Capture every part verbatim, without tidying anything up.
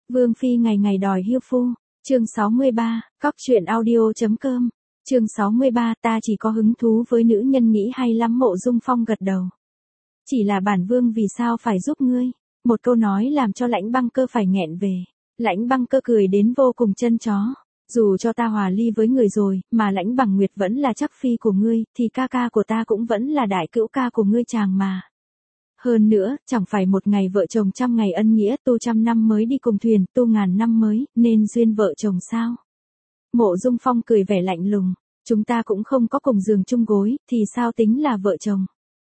Vương phi ngày ngày đòi hiêu phu. Chương sáu mươi ba, cóc truyện audio chấm com. Chương sáu mươi ba, ta chỉ có hứng thú với nữ nhân nghĩ hay lắm. Mộ Dung Phong gật đầu. Chỉ là bản vương vì sao phải giúp ngươi? Một câu nói làm cho Lãnh Băng Cơ phải nghẹn về. Lãnh Băng Cơ cười đến vô cùng chân chó. Dù cho ta hòa ly với người rồi, mà Lãnh Bằng Nguyệt vẫn là chắc phi của ngươi, thì ca ca của ta cũng vẫn là đại cữu ca của ngươi chàng mà. Hơn nữa, chẳng phải một ngày vợ chồng trăm ngày ân nghĩa, tu trăm năm mới đi cùng thuyền, tu ngàn năm mới, nên duyên vợ chồng sao? Mộ Dung Phong cười vẻ lạnh lùng, chúng ta cũng không có cùng giường chung gối, thì sao tính là vợ chồng?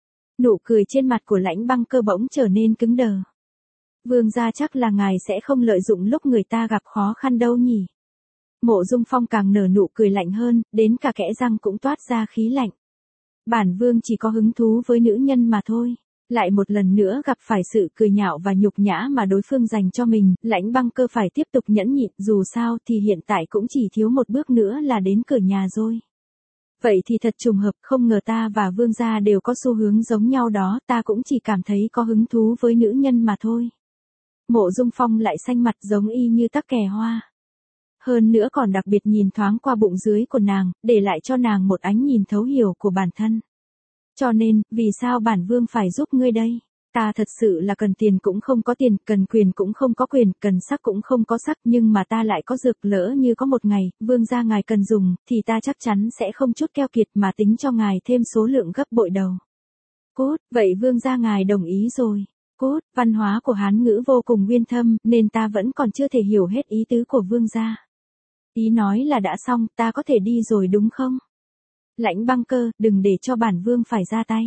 Nụ cười trên mặt của Lãnh Băng Cơ bỗng trở nên cứng đờ. Vương gia chắc là ngài sẽ không lợi dụng lúc người ta gặp khó khăn đâu nhỉ? Mộ Dung Phong càng nở nụ cười lạnh hơn, đến cả kẽ răng cũng toát ra khí lạnh. Bản vương chỉ có hứng thú với nữ nhân mà thôi. Lại một lần nữa gặp phải sự cười nhạo và nhục nhã mà đối phương dành cho mình, Lãnh Băng Cơ phải tiếp tục nhẫn nhịn, dù sao thì hiện tại cũng chỉ thiếu một bước nữa là đến cửa nhà rồi. Vậy thì thật trùng hợp, không ngờ ta và vương gia đều có xu hướng giống nhau đó, ta cũng chỉ cảm thấy có hứng thú với nữ nhân mà thôi. Mộ Dung Phong lại xanh mặt giống y như tắc kè hoa. Hơn nữa còn đặc biệt nhìn thoáng qua bụng dưới của nàng, để lại cho nàng một ánh nhìn thấu hiểu của bản thân. Cho nên, vì sao bản vương phải giúp ngươi đây? Ta thật sự là cần tiền cũng không có tiền, cần quyền cũng không có quyền, cần sắc cũng không có sắc, nhưng mà ta lại có dược. Lỡ như có một ngày, vương gia ngài cần dùng, thì ta chắc chắn sẽ không chút keo kiệt mà tính cho ngài thêm số lượng gấp bội đầu. Cốt, vậy vương gia ngài đồng ý rồi. Cốt, văn hóa của Hán ngữ vô cùng uyên thâm, nên ta vẫn còn chưa thể hiểu hết ý tứ của vương gia. Ý nói là đã xong, ta có thể đi rồi đúng không? Lãnh Băng Cơ, đừng để cho bản vương phải ra tay.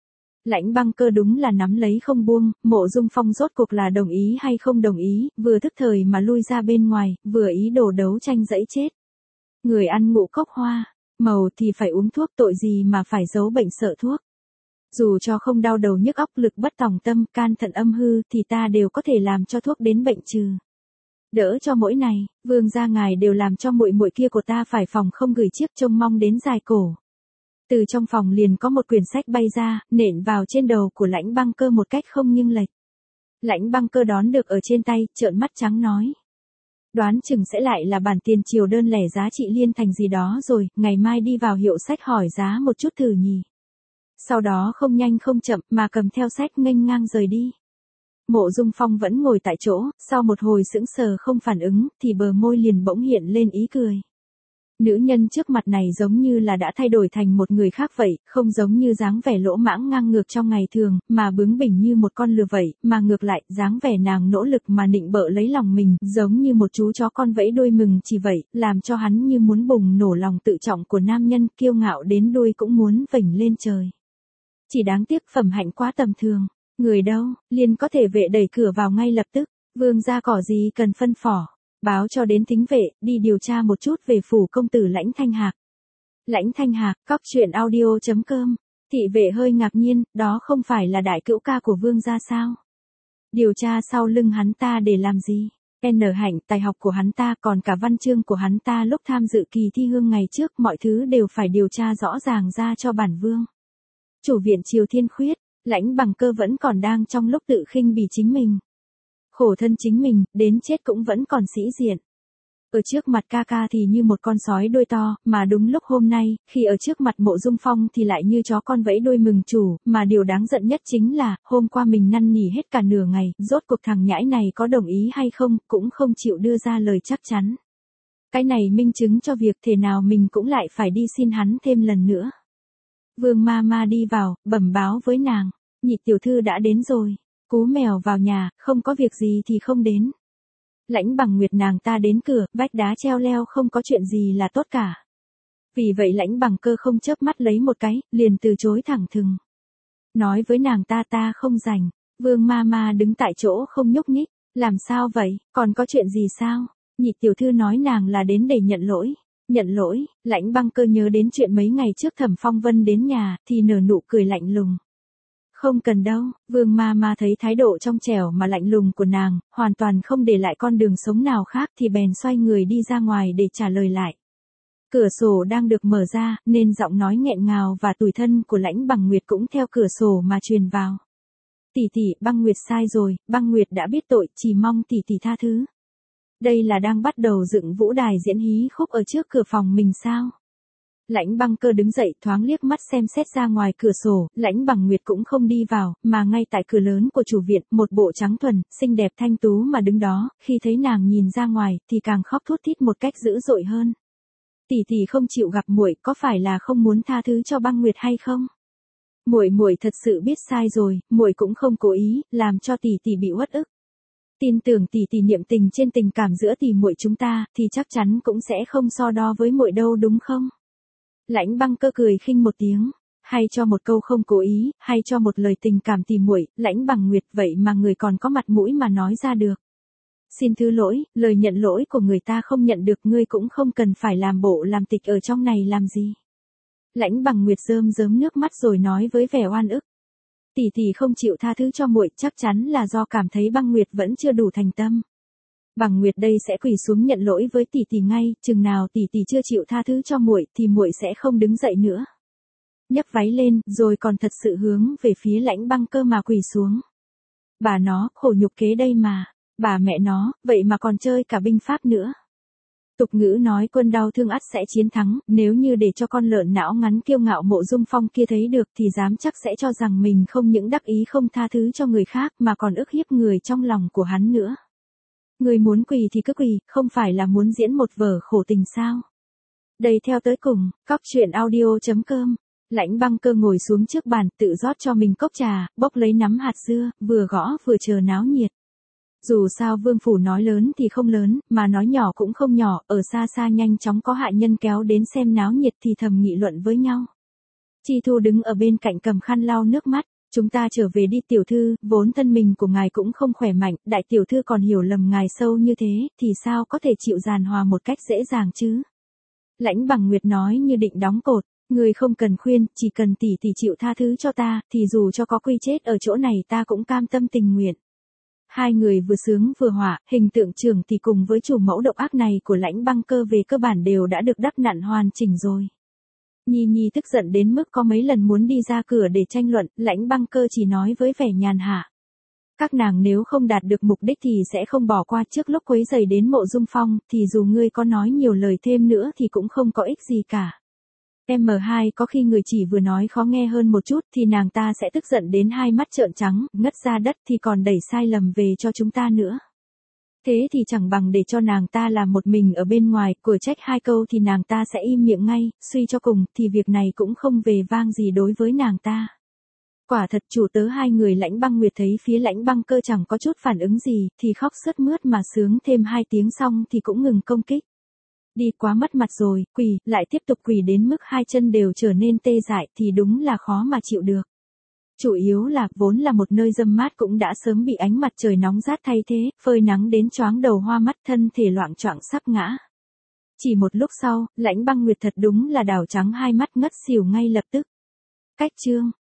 Lãnh Băng Cơ đúng là nắm lấy không buông, Mộ Dung Phong rốt cuộc là đồng ý hay không đồng ý, vừa thức thời mà lui ra bên ngoài, vừa ý đồ đấu tranh dẫy chết. Người ăn ngũ cốc hoa, màu thì phải uống thuốc, tội gì mà phải giấu bệnh sợ thuốc. Dù cho không đau đầu nhức óc, lực bất tòng tâm, can thận âm hư, thì ta đều có thể làm cho thuốc đến bệnh trừ. Đỡ cho mỗi này, vương gia ngài đều làm cho muội muội kia của ta phải phòng không gửi chiếc trông mong đến dài cổ. Từ trong phòng liền có một quyển sách bay ra, nện vào trên đầu của Lãnh Băng Cơ một cách không nghiêng lệch. Lãnh Băng Cơ đón được ở trên tay, trợn mắt trắng nói. Đoán chừng sẽ lại là bản tiền triều đơn lẻ giá trị liên thành gì đó rồi, ngày mai đi vào hiệu sách hỏi giá một chút thử nhỉ. Sau đó không nhanh không chậm mà cầm theo sách nghênh ngang rời đi. Mộ Dung Phong vẫn ngồi tại chỗ, sau một hồi sững sờ không phản ứng, thì bờ môi liền bỗng hiện lên ý cười. Nữ nhân trước mặt này giống như là đã thay đổi thành một người khác vậy, không giống như dáng vẻ lỗ mãng ngang ngược trong ngày thường, mà bướng bỉnh như một con lừa vậy, mà ngược lại, dáng vẻ nàng nỗ lực mà nịnh bợ lấy lòng mình, giống như một chú chó con vẫy đuôi mừng chỉ vậy, làm cho hắn như muốn bùng nổ lòng tự trọng của nam nhân, kiêu ngạo đến đuôi cũng muốn vểnh lên trời. Chỉ đáng tiếc phẩm hạnh quá tầm thường. Người đâu, liền có thể vệ đẩy cửa vào ngay lập tức, vương gia cỏ gì cần phân phỏ, báo cho đến thính vệ, đi điều tra một chút về phủ công tử Lãnh Thanh Hạc. Lãnh Thanh Hạc, cóc truyện audio chấm com. Thị vệ hơi ngạc nhiên, đó không phải là đại cữu ca của vương gia sao? Điều tra sau lưng hắn ta để làm gì? N hạnh, tài học của hắn ta, còn cả văn chương của hắn ta lúc tham dự kỳ thi hương ngày trước, mọi thứ đều phải điều tra rõ ràng ra cho bản vương. Chủ viện Triều Thiên Khuyết. Lãnh Bằng Cơ vẫn còn đang trong lúc tự khinh bỉ chính mình. Khổ thân chính mình, đến chết cũng vẫn còn sĩ diện. Ở trước mặt ca ca thì như một con sói đuôi to, mà đúng lúc hôm nay, khi ở trước mặt Mộ Dung Phong thì lại như chó con vẫy đuôi mừng chủ, mà điều đáng giận nhất chính là, hôm qua mình năn nỉ hết cả nửa ngày, rốt cuộc thằng nhãi này có đồng ý hay không, cũng không chịu đưa ra lời chắc chắn. Cái này minh chứng cho việc thế nào mình cũng lại phải đi xin hắn thêm lần nữa. Vương ma ma đi vào, bẩm báo với nàng, nhị tiểu thư đã đến rồi, cú mèo vào nhà, không có việc gì thì không đến. Lãnh Bằng Nguyệt nàng ta đến cửa, vách đá treo leo không có chuyện gì là tốt cả. Vì vậy Lãnh Bằng Cơ không chớp mắt lấy một cái, liền từ chối thẳng thừng. Nói với nàng ta ta không rảnh, vương ma ma đứng tại chỗ không nhúc nhích, làm sao vậy, còn có chuyện gì sao? Nhị tiểu thư nói nàng là đến để nhận lỗi. Nhận lỗi, Lãnh Băng Cơ nhớ đến chuyện mấy ngày trước Thẩm Phong Vân đến nhà, thì nở nụ cười lạnh lùng. Không cần đâu, vương ma ma thấy thái độ trong trẻo mà lạnh lùng của nàng, hoàn toàn không để lại con đường sống nào khác thì bèn xoay người đi ra ngoài để trả lời lại. Cửa sổ đang được mở ra, nên giọng nói nghẹn ngào và tủi thân của Lãnh Bằng Nguyệt cũng theo cửa sổ mà truyền vào. Tỷ tỷ, Băng Nguyệt sai rồi, Băng Nguyệt đã biết tội, chỉ mong tỷ tỷ tha thứ. Đây là đang bắt đầu dựng vũ đài diễn hí khúc ở trước cửa phòng mình sao? Lãnh Băng Cơ đứng dậy thoáng liếc mắt xem xét ra ngoài cửa sổ, Lãnh Bằng Nguyệt cũng không đi vào, mà ngay tại cửa lớn của chủ viện, một bộ trắng thuần, xinh đẹp thanh tú mà đứng đó, khi thấy nàng nhìn ra ngoài, thì càng khóc thút thít một cách dữ dội hơn. Tỷ tỷ không chịu gặp muội, có phải là không muốn tha thứ cho Băng Nguyệt hay không? Muội muội thật sự biết sai rồi, muội cũng không cố ý, làm cho tỷ tỷ bị uất ức. Tin tưởng tỷ tỷ niệm tình trên tình cảm giữa tỷ muội chúng ta, thì chắc chắn cũng sẽ không so đo với muội đâu đúng không? Lãnh Băng Cơ cười khinh một tiếng, hay cho một câu không cố ý, hay cho một lời tình cảm tỷ muội, Lãnh Bằng Nguyệt vậy mà người còn có mặt mũi mà nói ra được. Xin thứ lỗi, lời nhận lỗi của người ta không nhận được, ngươi cũng không cần phải làm bộ làm tịch ở trong này làm gì. Lãnh Bằng Nguyệt rơm rớm nước mắt rồi nói với vẻ oan ức. Tỷ tỷ không chịu tha thứ cho muội, chắc chắn là do cảm thấy Băng Nguyệt vẫn chưa đủ thành tâm. Bằng Nguyệt đây sẽ quỳ xuống nhận lỗi với tỷ tỷ ngay, chừng nào tỷ tỷ chưa chịu tha thứ cho muội thì muội sẽ không đứng dậy nữa. Nhấc váy lên, rồi còn thật sự hướng về phía Lãnh Băng Cơ mà quỳ xuống. Bà nó, khổ nhục kế đây mà, bà mẹ nó, vậy mà còn chơi cả binh pháp nữa. Tục ngữ nói quân đau thương ắt sẽ chiến thắng, nếu như để cho con lợn não ngắn kiêu ngạo Mộ Dung Phong kia thấy được thì dám chắc sẽ cho rằng mình không những đắc ý không tha thứ cho người khác mà còn ức hiếp người trong lòng của hắn nữa. Người muốn quỳ thì cứ quỳ, không phải là muốn diễn một vở khổ tình sao? Đây theo tới cùng, cóc truyện audio chấm com. Lãnh Băng Cơ ngồi xuống trước bàn, tự rót cho mình cốc trà, bốc lấy nắm hạt dưa, vừa gõ vừa chờ náo nhiệt. Dù sao Vương phủ nói lớn thì không lớn, mà nói nhỏ cũng không nhỏ, ở xa xa nhanh chóng có hạ nhân kéo đến xem náo nhiệt thì thầm nghị luận với nhau. Chi Thu đứng ở bên cạnh cầm khăn lau nước mắt. Chúng ta trở về đi tiểu thư, vốn thân mình của ngài cũng không khỏe mạnh, đại tiểu thư còn hiểu lầm ngài sâu như thế, thì sao có thể chịu giàn hòa một cách dễ dàng chứ? Lãnh Bằng Nguyệt nói như định đóng cột, người không cần khuyên, chỉ cần tỷ tỷ chịu tha thứ cho ta, thì dù cho có quy chết ở chỗ này ta cũng cam tâm tình nguyện. Hai người vừa sướng vừa hỏa, hình tượng trưởng thì cùng với chủ mẫu độc ác này của Lãnh Băng Cơ về cơ bản đều đã được đắp nặn hoàn chỉnh rồi. Nhi Nhi tức giận đến mức có mấy lần muốn đi ra cửa để tranh luận, Lãnh Băng Cơ chỉ nói với vẻ nhàn hạ. Các nàng nếu không đạt được mục đích thì sẽ không bỏ qua, trước lúc quấy rầy đến Mộ Dung Phong, thì dù ngươi có nói nhiều lời thêm nữa thì cũng không có ích gì cả. em hai có khi người chỉ vừa nói khó nghe hơn một chút thì nàng ta sẽ tức giận đến hai mắt trợn trắng, ngất ra đất thì còn đẩy sai lầm về cho chúng ta nữa. Thế thì chẳng bằng để cho nàng ta làm một mình ở bên ngoài, của trách hai câu thì nàng ta sẽ im miệng ngay, suy cho cùng thì việc này cũng không về vang gì đối với nàng ta. Quả thật chủ tớ hai người Lãnh Băng Nguyệt thấy phía Lãnh Băng Cơ chẳng có chút phản ứng gì, thì khóc sướt mướt mà sướng thêm hai tiếng xong thì cũng ngừng công kích. Đi quá mất mặt rồi, quỳ, lại tiếp tục quỳ đến mức hai chân đều trở nên tê dại thì đúng là khó mà chịu được. Chủ yếu là, vốn là một nơi râm mát cũng đã sớm bị ánh mặt trời nóng rát thay thế, phơi nắng đến choáng đầu hoa mắt, thân thể loạng choạng sắp ngã. Chỉ một lúc sau, Lãnh Băng Nguyệt thật đúng là đảo trắng hai mắt ngất xỉu ngay lập tức. Cách chương